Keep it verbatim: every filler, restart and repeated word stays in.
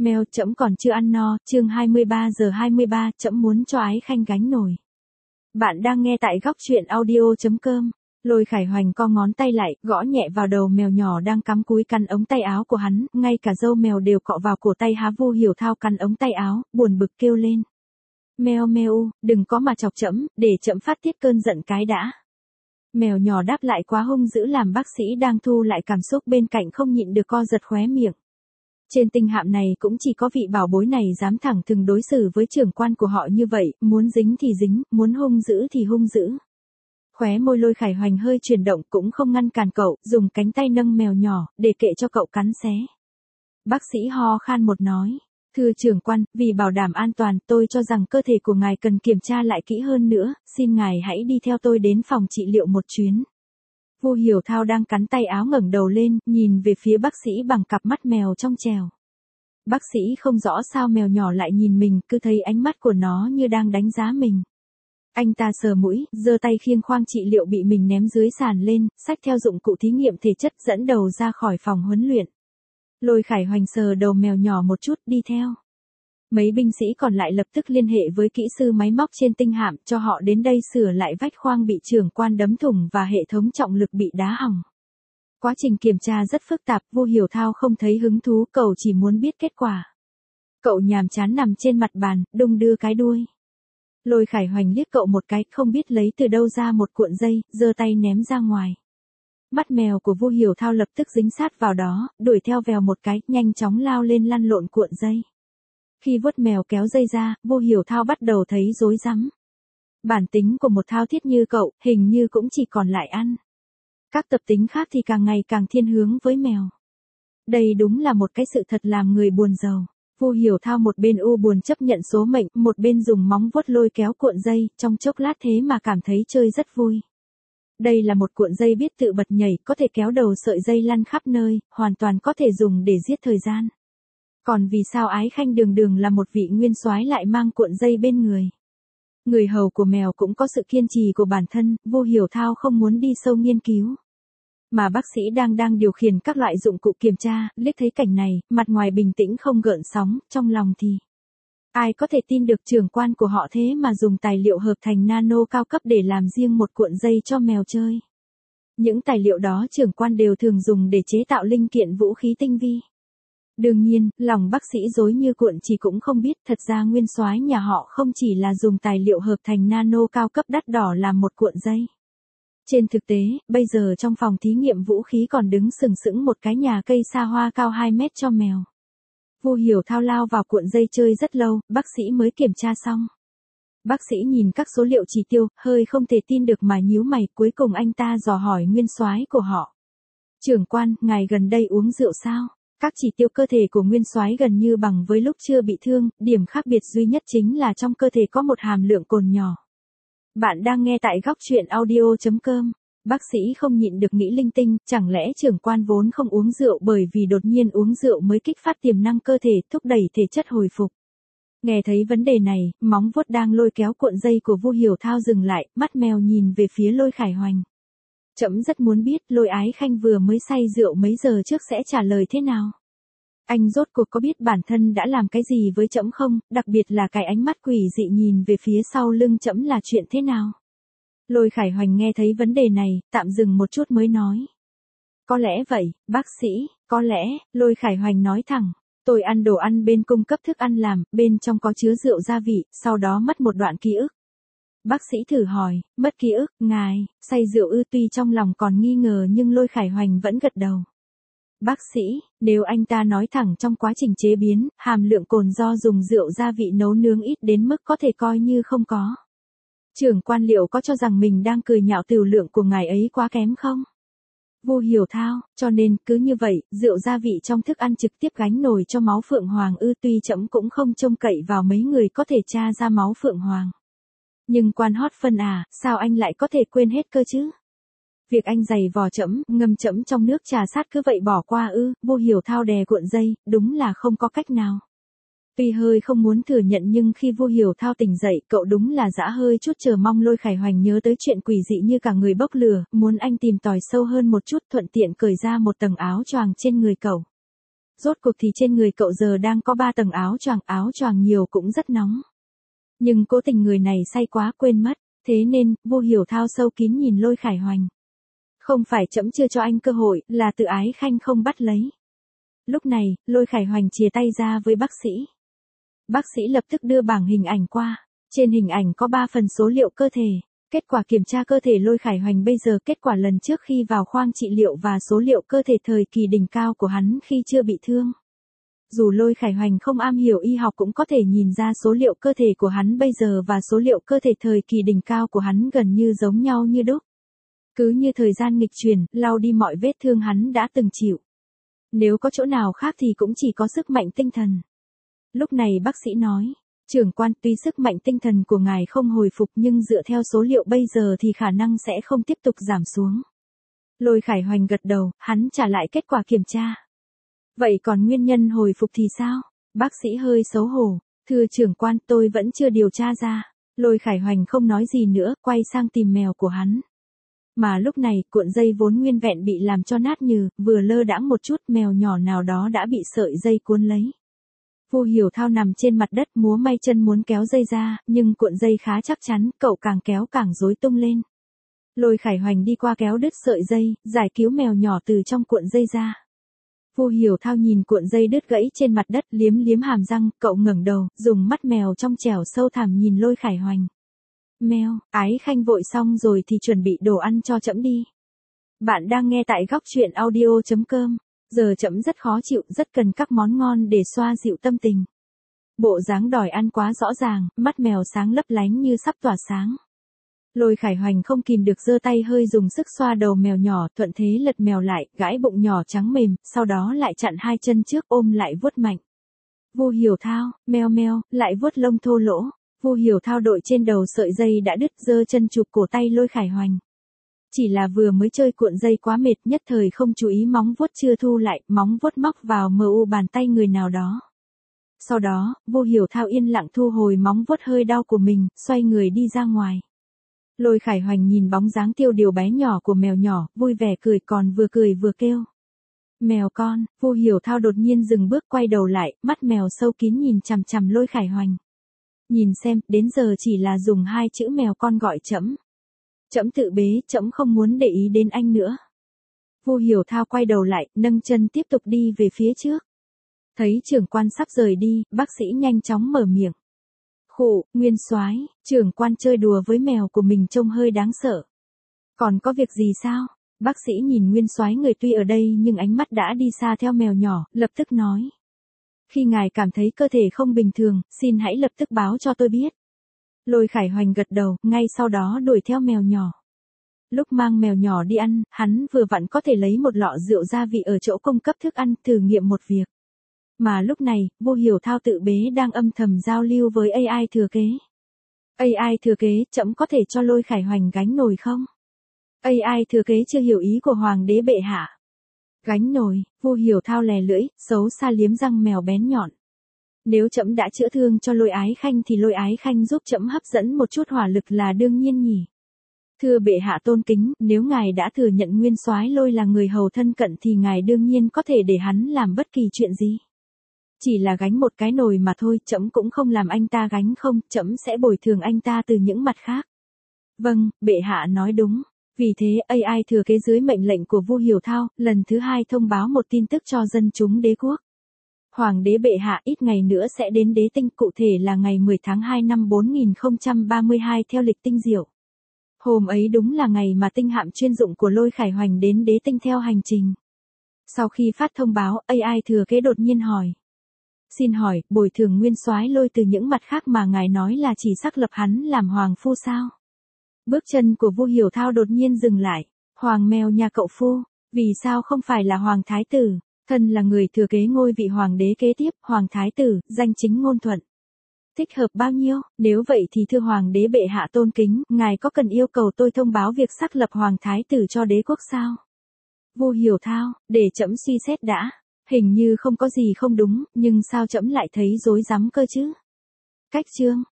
Mèo trẫm còn chưa ăn no, chương hai mươi ba giờ hai mươi ba, trẫm muốn cho Ái Khanh gánh nổi. Bạn đang nghe tại góc truyện audio chấm com. Lôi Khải Hoành co ngón tay lại, gõ nhẹ vào đầu mèo nhỏ đang cắm cúi cắn ống tay áo của hắn, ngay cả râu mèo đều cọ vào cổ tay há Vu Hiểu Thao cắn ống tay áo, buồn bực kêu lên. Mèo mèo, đừng có mà chọc trẫm, để trẫm phát tiết cơn giận cái đã. Mèo nhỏ đáp lại quá hung dữ làm bác sĩ đang thu lại cảm xúc bên cạnh không nhịn được co giật khóe miệng. Trên tinh hạm này cũng chỉ có vị bảo bối này dám thẳng thừng đối xử với trưởng quan của họ như vậy, muốn dính thì dính, muốn hung dữ thì hung dữ. Khóe môi Lôi Khải Hoành hơi chuyển động cũng không ngăn cản cậu, dùng cánh tay nâng mèo nhỏ, để kệ cho cậu cắn xé. Bác sĩ ho khan một nói, thưa trưởng quan, vì bảo đảm an toàn, tôi cho rằng cơ thể của ngài cần kiểm tra lại kỹ hơn nữa, xin ngài hãy đi theo tôi đến phòng trị liệu một chuyến. Vu Hiểu Thao đang cắn tay áo ngẩng đầu lên, nhìn về phía bác sĩ bằng cặp mắt mèo trong trèo. Bác sĩ không rõ sao mèo nhỏ lại nhìn mình, cứ thấy ánh mắt của nó như đang đánh giá mình. Anh ta sờ mũi, giơ tay khiêng khoang trị liệu bị mình ném dưới sàn lên, xách theo dụng cụ thí nghiệm thể chất dẫn đầu ra khỏi phòng huấn luyện. Lôi Khải Hoành sờ đầu mèo nhỏ một chút đi theo. Mấy binh sĩ còn lại lập tức liên hệ với kỹ sư máy móc trên tinh hạm cho họ đến đây sửa lại vách khoang bị trưởng quan đấm thủng và hệ thống trọng lực bị đá hỏng. Quá trình kiểm tra rất phức tạp, Vu Hiểu Thao không thấy hứng thú, cậu chỉ muốn biết kết quả. Cậu nhàm chán nằm trên mặt bàn, đung đưa cái đuôi. Lôi Khải Hoành liếc cậu một cái, không biết lấy từ đâu ra một cuộn dây, giơ tay ném ra ngoài. Mắt mèo của Vu Hiểu Thao lập tức dính sát vào đó, đuổi theo vèo một cái, nhanh chóng lao lên lăn lộn cuộn dây. Khi vuốt mèo kéo dây ra, Vu Hiểu Thao bắt đầu thấy rối rắm. Bản tính của một thao thiết như cậu, hình như cũng chỉ còn lại ăn. Các tập tính khác thì càng ngày càng thiên hướng với mèo. Đây đúng là một cái sự thật làm người buồn rầu. Vu Hiểu Thao một bên u buồn chấp nhận số mệnh, một bên dùng móng vuốt lôi kéo cuộn dây, trong chốc lát thế mà cảm thấy chơi rất vui. Đây là một cuộn dây biết tự bật nhảy, có thể kéo đầu sợi dây lăn khắp nơi, hoàn toàn có thể dùng để giết thời gian. Còn vì sao Ái Khanh đường đường là một vị nguyên soái lại mang cuộn dây bên người? Người hầu của mèo cũng có sự kiên trì của bản thân, Vu Hiểu Thao không muốn đi sâu nghiên cứu. Mà bác sĩ đang đang điều khiển các loại dụng cụ kiểm tra, liếc thấy cảnh này, mặt ngoài bình tĩnh không gợn sóng, trong lòng thì... Ai có thể tin được trưởng quan của họ thế mà dùng tài liệu hợp thành nano cao cấp để làm riêng một cuộn dây cho mèo chơi. Những tài liệu đó trưởng quan đều thường dùng để chế tạo linh kiện vũ khí tinh vi. Đương nhiên, lòng bác sĩ rối như cuộn chỉ cũng không biết thật ra nguyên soái nhà họ không chỉ là dùng tài liệu hợp thành nano cao cấp đắt đỏ làm một cuộn dây. Trên thực tế, bây giờ trong phòng thí nghiệm vũ khí còn đứng sừng sững một cái nhà cây sa hoa cao hai mét cho mèo. Vu Hiểu Thao lao vào cuộn dây chơi rất lâu, bác sĩ mới kiểm tra xong. Bác sĩ nhìn các số liệu chỉ tiêu, hơi không thể tin được mà nhíu mày, cuối cùng anh ta dò hỏi nguyên soái của họ. Trưởng quan, ngài gần đây uống rượu sao? Các chỉ tiêu cơ thể của nguyên soái gần như bằng với lúc chưa bị thương, điểm khác biệt duy nhất chính là trong cơ thể có một hàm lượng cồn nhỏ. Bạn đang nghe tại góc truyện audio chấm com. Bác sĩ không nhịn được nghĩ linh tinh, chẳng lẽ trưởng quan vốn không uống rượu bởi vì đột nhiên uống rượu mới kích phát tiềm năng cơ thể, thúc đẩy thể chất hồi phục. Nghe thấy vấn đề này, móng vuốt đang lôi kéo cuộn dây của Vu Hiểu Thao dừng lại, mắt mèo nhìn về phía Lôi Khải Hoành. Trẫm rất muốn biết Lôi Ái Khanh vừa mới say rượu mấy giờ trước sẽ trả lời thế nào. Anh rốt cuộc có biết bản thân đã làm cái gì với trẫm không, đặc biệt là cái ánh mắt quỷ dị nhìn về phía sau lưng trẫm là chuyện thế nào. Lôi Khải Hoành nghe thấy vấn đề này, tạm dừng một chút mới nói. Có lẽ vậy, bác sĩ, có lẽ, Lôi Khải Hoành nói thẳng. Tôi ăn đồ ăn bên cung cấp thức ăn làm, bên trong có chứa rượu gia vị, sau đó mất một đoạn ký ức. Bác sĩ thử hỏi, mất ký ức, ngài, say rượu ư? Tuy trong lòng còn nghi ngờ nhưng Lôi Khải Hoành vẫn gật đầu. Bác sĩ, nếu anh ta nói thẳng trong quá trình chế biến, hàm lượng cồn do dùng rượu gia vị nấu nướng ít đến mức có thể coi như không có. Trưởng quan liệu có cho rằng mình đang cười nhạo tiểu lượng của ngài ấy quá kém không? Vu Hiểu Thao, cho nên, cứ như vậy, rượu gia vị trong thức ăn trực tiếp gánh nổi cho máu Phượng Hoàng ư? Tuy trẫm cũng không trông cậy vào mấy người có thể tra ra máu Phượng Hoàng. Nhưng quan hót phân à, sao anh lại có thể quên hết cơ chứ? Việc anh giày vò trẫm, ngâm trẫm trong nước trà sát cứ vậy bỏ qua ư? Vu Hiểu Thao đè cuộn dây, đúng là không có cách nào. Tuy hơi không muốn thừa nhận nhưng khi Vu Hiểu Thao tỉnh dậy, cậu đúng là dã hơi chút chờ mong Lôi Khải Hoành nhớ tới chuyện quỷ dị như cả người bốc lửa, muốn anh tìm tòi sâu hơn một chút, thuận tiện cởi ra một tầng áo choàng trên người cậu. Rốt cuộc thì trên người cậu giờ đang có ba tầng áo choàng, áo choàng nhiều cũng rất nóng. Nhưng cố tình người này say quá quên mất, thế nên, Vu Hiểu Thao sâu kín nhìn Lôi Khải Hoành. Không phải trẫm chưa cho anh cơ hội, là tự Ái Khanh không bắt lấy. Lúc này, Lôi Khải Hoành chìa tay ra với bác sĩ. Bác sĩ lập tức đưa bảng hình ảnh qua. Trên hình ảnh có ba phần số liệu cơ thể. Kết quả kiểm tra cơ thể Lôi Khải Hoành bây giờ, kết quả lần trước khi vào khoang trị liệu và số liệu cơ thể thời kỳ đỉnh cao của hắn khi chưa bị thương. Dù Lôi Khải Hoành không am hiểu y học cũng có thể nhìn ra số liệu cơ thể của hắn bây giờ và số liệu cơ thể thời kỳ đỉnh cao của hắn gần như giống nhau như đúc. Cứ như thời gian nghịch chuyển, lau đi mọi vết thương hắn đã từng chịu. Nếu có chỗ nào khác thì cũng chỉ có sức mạnh tinh thần. Lúc này bác sĩ nói, trưởng quan, tuy sức mạnh tinh thần của ngài không hồi phục nhưng dựa theo số liệu bây giờ thì khả năng sẽ không tiếp tục giảm xuống. Lôi Khải Hoành gật đầu, hắn trả lại kết quả kiểm tra. Vậy còn nguyên nhân hồi phục thì sao? Bác sĩ hơi xấu hổ, thưa trưởng quan, tôi vẫn chưa điều tra ra. Lôi Khải Hoành không nói gì nữa, quay sang tìm mèo của hắn. Mà lúc này, cuộn dây vốn nguyên vẹn bị làm cho nát nhừ, vừa lơ đãng một chút, mèo nhỏ nào đó đã bị sợi dây cuốn lấy. Vu Hiểu Thao nằm trên mặt đất múa may chân muốn kéo dây ra, nhưng cuộn dây khá chắc chắn, cậu càng kéo càng rối tung lên. Lôi Khải Hoành đi qua kéo đứt sợi dây, giải cứu mèo nhỏ từ trong cuộn dây ra. Vu Hiểu Thao nhìn cuộn dây đứt gãy trên mặt đất, liếm liếm hàm răng, cậu ngẩng đầu, dùng mắt mèo trong trẻo sâu thẳm nhìn Lôi Khải Hoành. Mèo, Ái Khanh vội xong rồi thì chuẩn bị đồ ăn cho trẫm đi. Bạn đang nghe tại góc truyện audio chấm com. Giờ trẫm rất khó chịu, rất cần các món ngon để xoa dịu tâm tình. Bộ dáng đòi ăn quá rõ ràng, mắt mèo sáng lấp lánh như sắp tỏa sáng. Lôi Khải Hoành không kìm được giơ tay hơi dùng sức xoa đầu mèo nhỏ, thuận thế lật mèo lại, gãi bụng nhỏ trắng mềm, sau đó lại chặn hai chân trước ôm lại vuốt mạnh. Vu Hiểu Thao, meo meo, lại vuốt lông thô lỗ. Vu Hiểu Thao đội trên đầu sợi dây đã đứt, giơ chân chụp cổ tay Lôi Khải Hoành. Chỉ là vừa mới chơi cuộn dây quá mệt, nhất thời không chú ý móng vuốt chưa thu lại, móng vuốt móc vào mờ u bàn tay người nào đó. Sau đó, Vu Hiểu Thao yên lặng thu hồi móng vuốt hơi đau của mình, xoay người đi ra ngoài. Lôi Khải Hoành nhìn bóng dáng tiêu điều bé nhỏ của mèo nhỏ, vui vẻ cười, còn vừa cười vừa kêu. Mèo con. Vu Hiểu Thao đột nhiên dừng bước, quay đầu lại, mắt mèo sâu kín nhìn chằm chằm Lôi Khải Hoành. Nhìn xem, đến giờ chỉ là dùng hai chữ mèo con gọi trẫm. Trẫm tự bế, trẫm không muốn để ý đến anh nữa. Vu Hiểu Thao quay đầu lại, nâng chân tiếp tục đi về phía trước. Thấy trưởng quan sắp rời đi, bác sĩ nhanh chóng mở miệng. Khụ, Nguyên soái, trưởng quan chơi đùa với mèo của mình trông hơi đáng sợ. Còn có việc gì sao? Bác sĩ nhìn Nguyên soái người tuy ở đây nhưng ánh mắt đã đi xa theo mèo nhỏ, lập tức nói. Khi ngài cảm thấy cơ thể không bình thường, xin hãy lập tức báo cho tôi biết. Lôi Khải Hoành gật đầu, ngay sau đó đuổi theo mèo nhỏ. Lúc mang mèo nhỏ đi ăn, hắn vừa vặn có thể lấy một lọ rượu gia vị ở chỗ cung cấp thức ăn, thử nghiệm một việc. Mà lúc này, Vu Hiểu Thao tự bế đang âm thầm giao lưu với a i thừa kế. a i thừa kế, trẫm có thể cho Lôi Khải Hoành gánh nồi không? a i thừa kế chưa hiểu ý của Hoàng đế bệ hạ. Gánh nồi, Vu Hiểu Thao lè lưỡi, xấu xa liếm răng mèo bén nhọn. Nếu trẫm đã chữa thương cho Lôi Ái Khanh thì Lôi Ái Khanh giúp trẫm hấp dẫn một chút hỏa lực là đương nhiên nhỉ. Thưa bệ hạ tôn kính, nếu ngài đã thừa nhận Nguyên soái Lôi là người hầu thân cận thì ngài đương nhiên có thể để hắn làm bất kỳ chuyện gì. Chỉ là gánh một cái nồi mà thôi, trẫm cũng không làm anh ta gánh không, trẫm sẽ bồi thường anh ta từ những mặt khác. Vâng, bệ hạ nói đúng. Vì thế, a i thừa kế dưới mệnh lệnh của Vu Hiểu Thao, lần thứ hai thông báo một tin tức cho dân chúng đế quốc. Hoàng đế bệ hạ ít ngày nữa sẽ đến đế tinh, cụ thể là ngày mười tháng hai năm bốn nghìn không trăm ba mươi hai theo lịch tinh diệu. Hôm ấy đúng là ngày mà tinh hạm chuyên dụng của Lôi Khải Hoành đến đế tinh theo hành trình. Sau khi phát thông báo, a i thừa kế đột nhiên hỏi. Xin hỏi, bồi thường Nguyên soái Lôi từ những mặt khác mà ngài nói là chỉ xác lập hắn làm hoàng phu sao? Bước chân của Vu Hiểu Thao đột nhiên dừng lại. Hoàng mèo nhà cậu phu, vì sao không phải là hoàng thái tử? Thân là người thừa kế ngôi vị hoàng đế kế tiếp, hoàng thái tử, danh chính ngôn thuận. Thích hợp bao nhiêu? Nếu vậy thì thưa hoàng đế bệ hạ tôn kính, ngài có cần yêu cầu tôi thông báo việc xác lập hoàng thái tử cho đế quốc sao? Vu Hiểu Thao, để trẫm suy xét đã. Hình như không có gì không đúng, nhưng sao trẫm lại thấy rối rắm cơ chứ? Cách chương,